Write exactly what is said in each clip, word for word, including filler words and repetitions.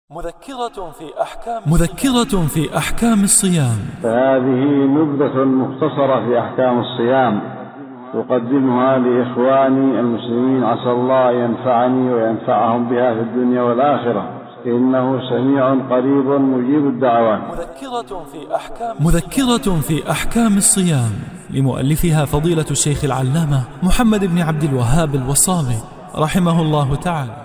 مذكرة في أحكام مذكرة في أحكام الصيام. فهذه نبذة مختصرة في أحكام الصيام أقدمها لإخواني المسلمين، عسى الله ينفعني وينفعهم بها في الدنيا والآخرة، إنه سميع قريب مجيب الدعوات. مذكرة في أحكام مذكرة في أحكام الصيام لمؤلفها فضيلة الشيخ العلامة محمد بن عبد الوهاب الوصابي رحمه الله تعالى.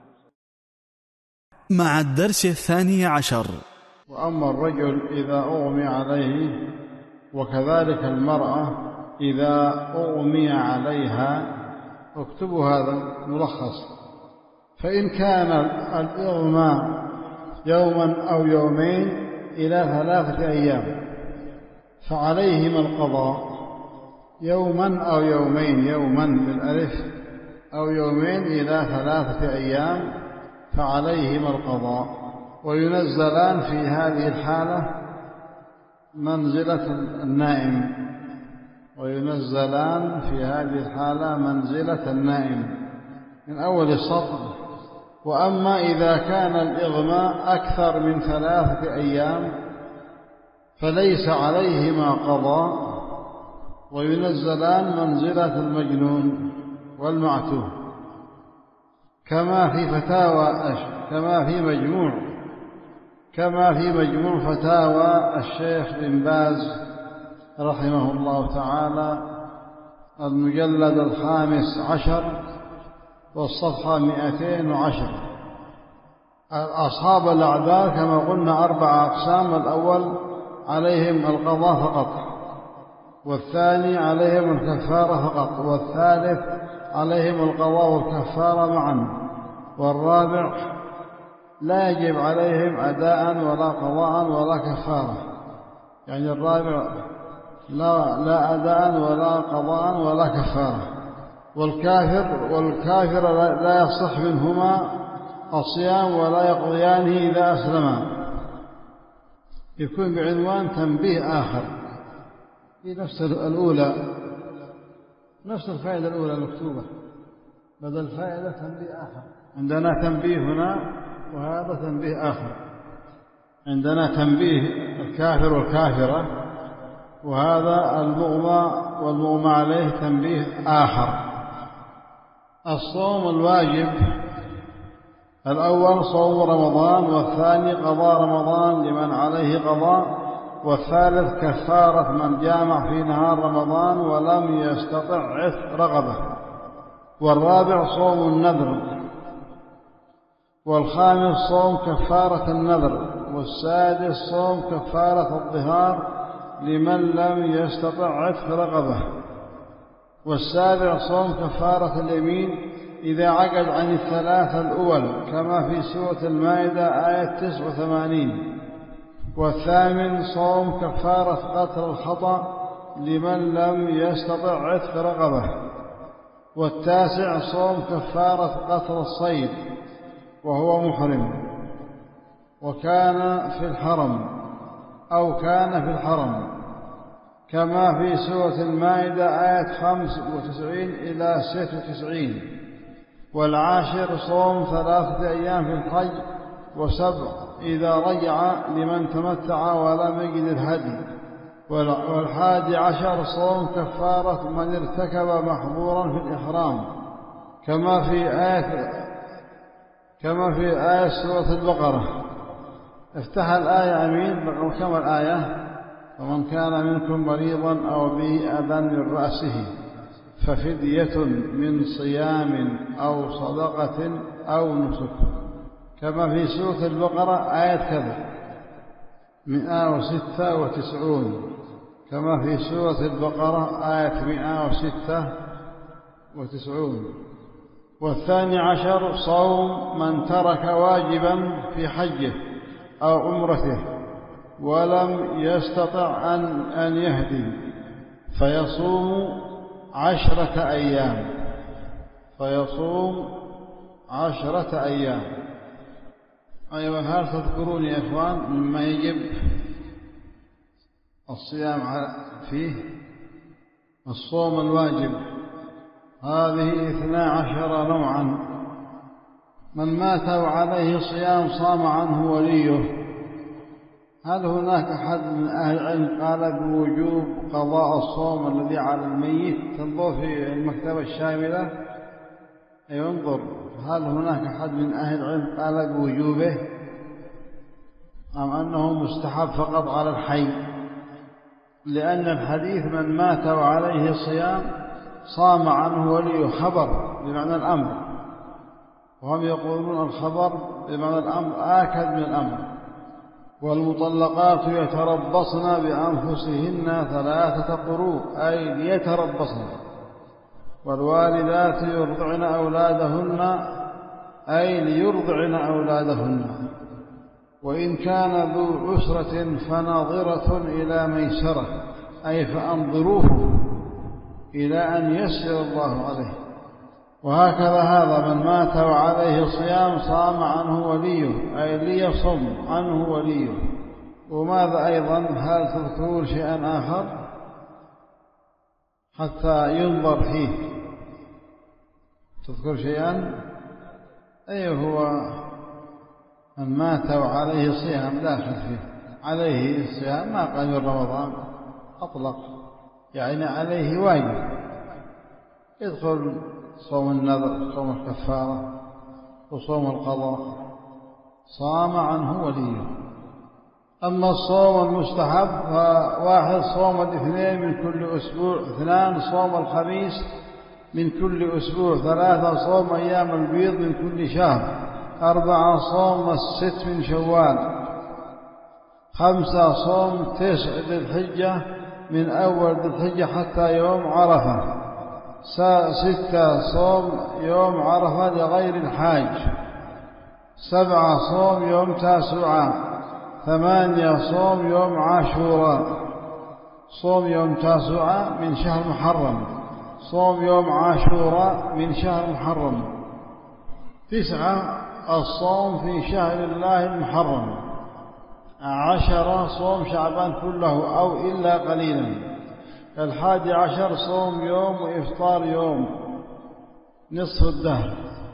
مع الدرس الثاني عشر. وأما الرجل إذا أغمي عليه، وكذلك المرأة إذا أغمي عليها، اكتبوا هذا ملخص. فإن كان الإغماء يوما أو يومين إلى ثلاثة أيام فعليهما القضاء. يوما أو يومين، يوما بالألف، أو يومين إلى ثلاثة أيام فعليهما القضاء، وينزلان في هذه الحالة منزلة النائم وينزلان في هذه الحالة منزلة النائم من أول السطر. وأما إذا كان الإغماء أكثر من ثلاثة أيام فليس عليهما قضاء، وينزلان منزلة المجنون والمعتوه، كما في فتاوى كما في مجموع كما في مجموع فتاوى الشيخ بن باز رحمه الله تعالى، المجلد الخامس عشر والصفحة مئتين وعشر. أصحاب الأعذار كما قلنا أربع أقسام: الأول عليهم القضاء فقط، والثاني عليهم الكفارة فقط، والثالث عليهم القضاء والكفارة معا، والرابع لا يجب عليهم أداء ولا قضاء ولا كفارة، يعني الرابع لا, لا أداء ولا قضاء ولا كفارة. والكافر والكافر لا يصح منهما الصيام ولا يقضيانه إذا أسلما. يكون بعنوان تنبيه آخر في نفس الأولى، نفس الفائدة الأولى المكتوبة، بدل فائدة تنبيه آخر. عندنا تنبيه هنا وهذا تنبيه آخر. عندنا تنبيه الكافر والكافرة، وهذا المغمى والمغمى عليه تنبيه آخر. الصوم الواجب: الأول صوم رمضان، والثاني قضاء رمضان لمن عليه قضاء، والثالث كفارة من جامع في نهار رمضان ولم يستطع عتق رقبة، والرابع صوم النذر، والخامس صوم كفارة النذر، والسادس صوم كفارة الظهار لمن لم يستطع عتق رقبة، والسابع صوم كفارة اليمين إذا عجز عن الثلاثة الأول كما في سورة المائدة آية تسعة وثمانين، والثامن صوم كفارة قتل الخطأ لمن لم يستطع عتق رقبة، والتاسع صوم كفارة قتل الصيد وهو محرم وكان في الحرم أو كان في الحرم، كما في سورة المائدة آية خمس وتسعين إلى ست وتسعين. والعاشر صوم ثلاثة أيام في الحج، وسبع إذا رجع لمن تمتع ولم يجد الهدي. والحادي عشر صوم كفارة من ارتكب محظورا في الإحرام، كما في آية كما في آية سورة البقرة. افتح الآية أمين. كما الآية: فمن كان منكم مريضا أو به أذى من رأسه ففدية من صيام أو صدقة أو نسك، كما في سورة البقرة آية كذا مئة وستة وتسعون، كما في سورة البقرة آية مئة وستة وتسعون. والثاني عشر صوم من ترك واجبا في حجه أو عمرته ولم يستطع أن, أن يهدي فيصوم عشرة أيام فيصوم عشرة أيام. أيوة، هل تذكرون يا إخوان مما يجب الصيام فيه؟ الصوم الواجب هذه اثنا عشر نوعا: من مات وعليه صيام صام عنه وليه. هل هناك أحد من أهل العلم قال بوجوب قضاء الصوم الذي على الميت؟ تنظر في المكتبة الشاملة أي انظر، هل هناك أحد من أهل العلم قال بوجوبه أم أنه مستحب فقط على الحي؟ لأن الحديث من مات وعليه صيام صام عنه وليه خبر بمعنى الأمر، وهم يقولون الخبر بمعنى الأمر آكد من الأمر. والمطلقات يتربصن بأنفسهن ثلاثة قروء أي ليتربصن. والوالدات يرضعن أولادهن أي ليرضعن أولادهن. وإن كان ذو عسرة فناظرة إلى ميسرة أي فأنظروه إلى أن يسر الله عليه. وهكذا هذا من مات وعليه صيام صام عنه وليه أي ليصم عنه وليه. وماذا أيضا؟ هل تذكرون شيئا آخر حتى ينظر فيه؟ تذكر شيئا؟ أي هو من مات وعليه صيام داخل فيه، عليه الصيام ما قال من رمضان أطلق، يعني عليه واجب يدخل صوم النذر، صوم الكفارة، وصوم القضاء، صام عنه وليه. أما الصوم المستحب فواحد صوم الاثنين من كل أسبوع، اثنان صوم الخميس من كل أسبوع، ثلاثة صوم أيام البيض من كل شهر، أربعة صوم الست من شوال، خمسة صوم تسع ذي الحجة من أول ذي الحجة حتى يوم عرفة، ستة صوم يوم عرفة لغير الحاج، سبعة صوم يوم تاسوعاء، ثمانية صوم يوم عاشوراء، صوم يوم تاسوعاء من شهر محرم، صوم يوم عاشوراء من شهر محرم، تسعة الصوم في شهر الله المحرم، عشرة صوم شعبان كله أو إلا قليلا، الحادي عشر صوم يوم وإفطار يوم نصف الدهر،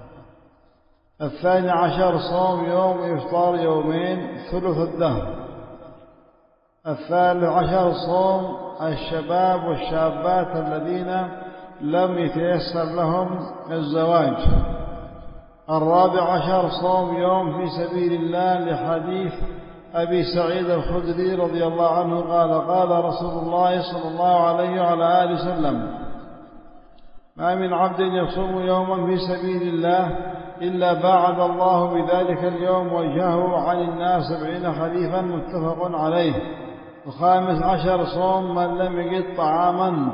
الثاني عشر صوم يوم وإفطار يومين ثلث الدهر، الثالث عشر صوم الشباب والشابات الذين لم يتيسر لهم الزواج، الرابع عشر صوم يوم في سبيل الله لحديث أبي سعيد الخدري رضي الله عنه قال قال رسول الله صلى الله عليه وعلى آله وسلم: ما من عبد يصوم يوما في سبيل الله إلا باعد الله بذلك اليوم وجهه عن النار سبعين خريفا، متفق عليه. الخامس عشر صوم من لم يجد طعاما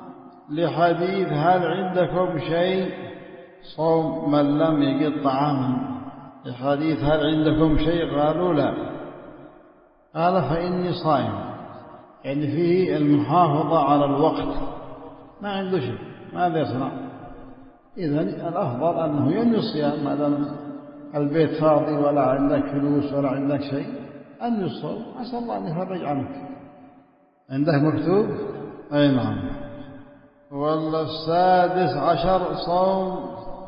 لحديث هل عندكم شيء، صوم من لم يجد طعاما لحديث هل عندكم شيء قالوا لا، قال فإني صائم، يعني فيه المحافظة على الوقت، ما عنده شيء ماذا يصنع؟ إذن الأفضل أنه ينوي الصيام ما دام البيت فاضي ولا عندك فلوس ولا عندك شيء، أنوي الصوم عسى الله أن يفرج عنك. عندك مكتوب؟ أي نعم. والسادس عشر صوم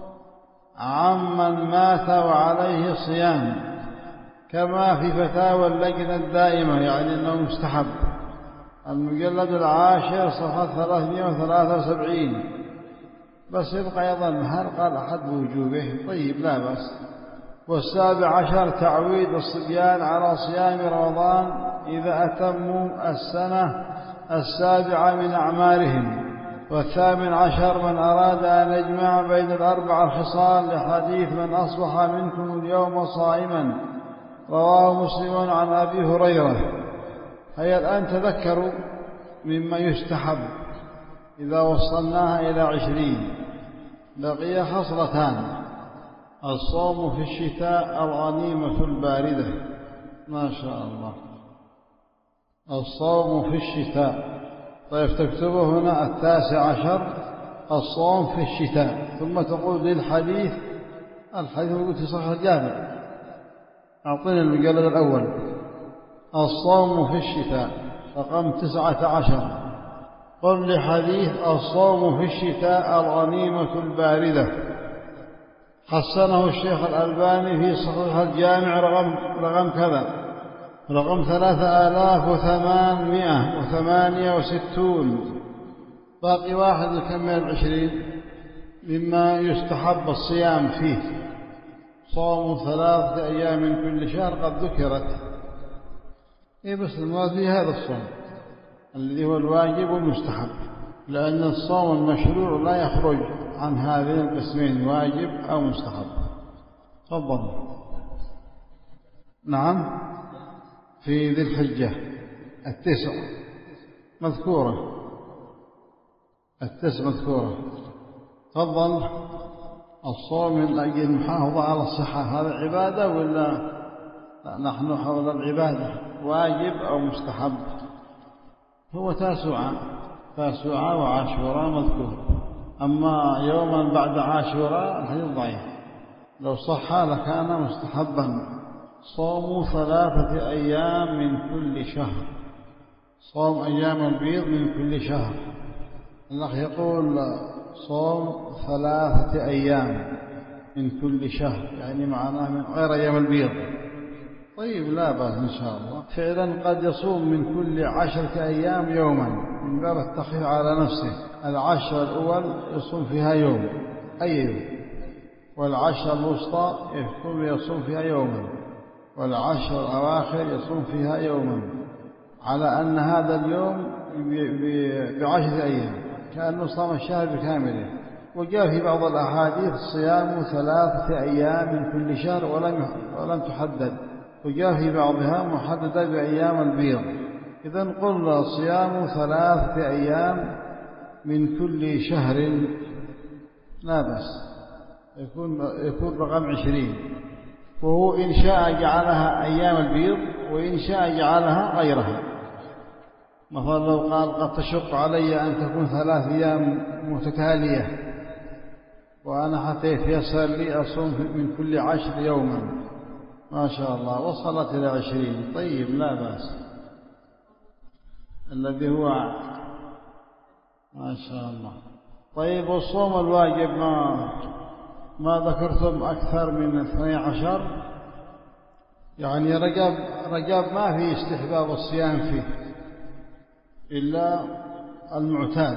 عمن مات وعليه صيام، كما في فتاوى اللجنة الدائمة، يعني أنه مستحب، المجلد العاشر صفحة ثلاثمائة وثلاثة وسبعين. بس يبقى يظن هل قال أحد بوجوبه؟ طيب لا بأس. والسابع عشر تعويد الصبيان على صيام رمضان إذا أتموا السنة السابعة من أعمارهم. والثامن عشر من أراد أن يجمع بين الأربع الخصال لحديث من أصبح منكم اليوم صائما، رواه مسلم عن أبي هريرة. هيا الآن تذكروا مما يستحب إذا وصلناها إلى عشرين. بقي خصلتان: الصوم في الشتاء، الغنيمة الباردة. ما شاء الله، الصوم في الشتاء. طيب تكتبه هنا التاسع عشر الصوم في الشتاء، ثم تقول للحديث، الحديث موجود في صحيح الجامع، أعطينا المجلد الأول، الصوم في الشتاء رقم تسعة عشر، قل لحديث الصوم في الشتاء الغنيمة الباردة، حسنه الشيخ الألباني في صحيح الجامع رقم, رقم كذا رقم ثلاثة آلاف وثمانمائة وثمانية وستون. باقي واحد يكمل عشرين مما يستحب الصيام فيه. صوم ثلاثة أيام من كل شهر قد ذكرت. إيه بس المراد فيه هذا الصوم الذي هو الواجب والمستحب، لأن الصوم المشروع لا يخرج عن هذين القسمين، واجب أو مستحب. تفضل. نعم. في ذي الحجة التسع مذكورة، التسع مذكورة. تفضل. الصوم من أجل المحافظة على الصحة هذا عبادة ولا لا؟ نحن حول العبادة واجب أو مستحب. هو تاسوعة تاسوعة وعاشوراء مذكور، أما يوما بعد عاشوراء الحديث ضعيف. لو صح لكان مستحبا. صوم ثلاثة أيام من كل شهر، صوم أيام البيض من كل شهر. الأخ يقول صوم ثلاثة أيام من كل شهر، يعني معناه من غير أيام البيض. طيب لا بأس إن شاء الله. فعلا قد يصوم من كل عشرة أيام يوما من باب التخفيف على نفسه. العشر الأول يصوم فيها يوم أي يوم، والعشر الوسطى يكون يصوم فيها يوما، والعشر الأواخر يصوم فيها يوما، على أن هذا اليوم بعشرة أيام كأنه صام الشهر بكامله. وجاء في بعض الأحاديث صيام ثلاثة أيام من كل شهر ولم ولم تحدد، وجاء في بعضها محددة بأيام البيض. إذن قلنا صيام ثلاثة أيام من كل شهر لا بأس، يكون يكون رقم عشرين. وهو إن شاء جعلها أيام البيض وإن شاء جعلها غيرها. مثلا لو قال قد تشق علي أن تكون ثلاث أيام متتالية وأنا حتى يتيسر لي أصوم من كل عشر يوما، ما شاء الله وصلت إلى عشرين. طيب لا بأس. الذي هو ما شاء الله. طيب والصوم الواجب ما ما ذكرتم أكثر من اثني عشر، يعني رجب رجب ما في استحباب الصيام فيه إلا المعتاد،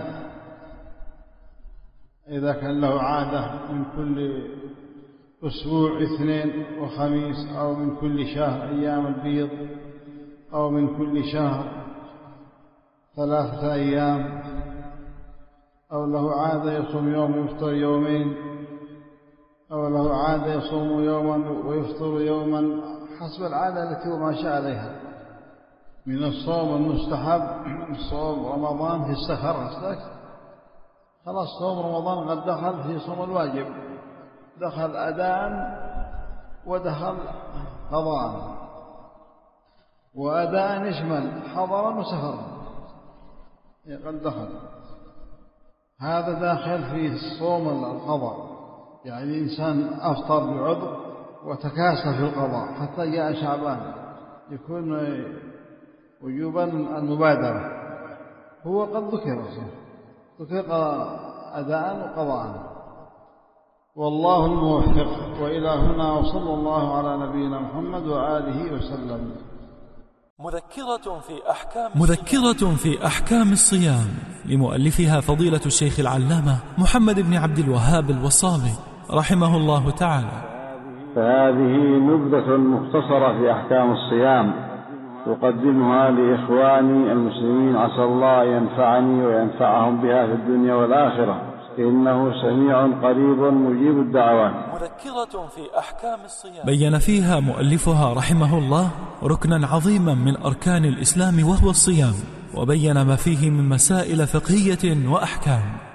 إذا كان له عادة من كل أسبوع اثنين وخميس، أو من كل شهر أيام البيض، أو من كل شهر ثلاثة أيام، أو له عادة يصوم يوم ويفطر يومين، أو له عادة يصوم يوما ويفطر يوما، حسب العادة التي هو ماشى عليها. من الصوم المستحب صوم رمضان في السفر، خلاص صوم رمضان قد دخل في صوم الواجب، دخل أداء ودخل قضاء، وأداء يشمل حضرا وسفرا قد دخل. هذا داخل في صوم القضاء، يعني إنسان أفطر بعذر وتكاسل في القضاء حتى جاء شعبان يكون وجوبا المبادرة. هو قد ذكر ذكر أداء وقضاء. والله الموفق. وإلى هنا وصلى الله على نبينا محمد وآله وسلم. مذكرة في أحكام مذكرة في أحكام الصيام لمؤلفها فضيلة الشيخ العلامة محمد بن عبد الوهاب الوصابي رحمه الله تعالى. فهذه نبذة مختصرة في أحكام الصيام أقدمها لإخواني المسلمين، عسى الله ينفعني وينفعهم بها في الدنيا والآخرة، إنه سميع قريب مجيب الدعوات. مذكرة في أحكام الصيام بين فيها مؤلفها رحمه الله ركنا عظيما من أركان الإسلام وهو الصيام، وبين ما فيه من مسائل فقهية وأحكام.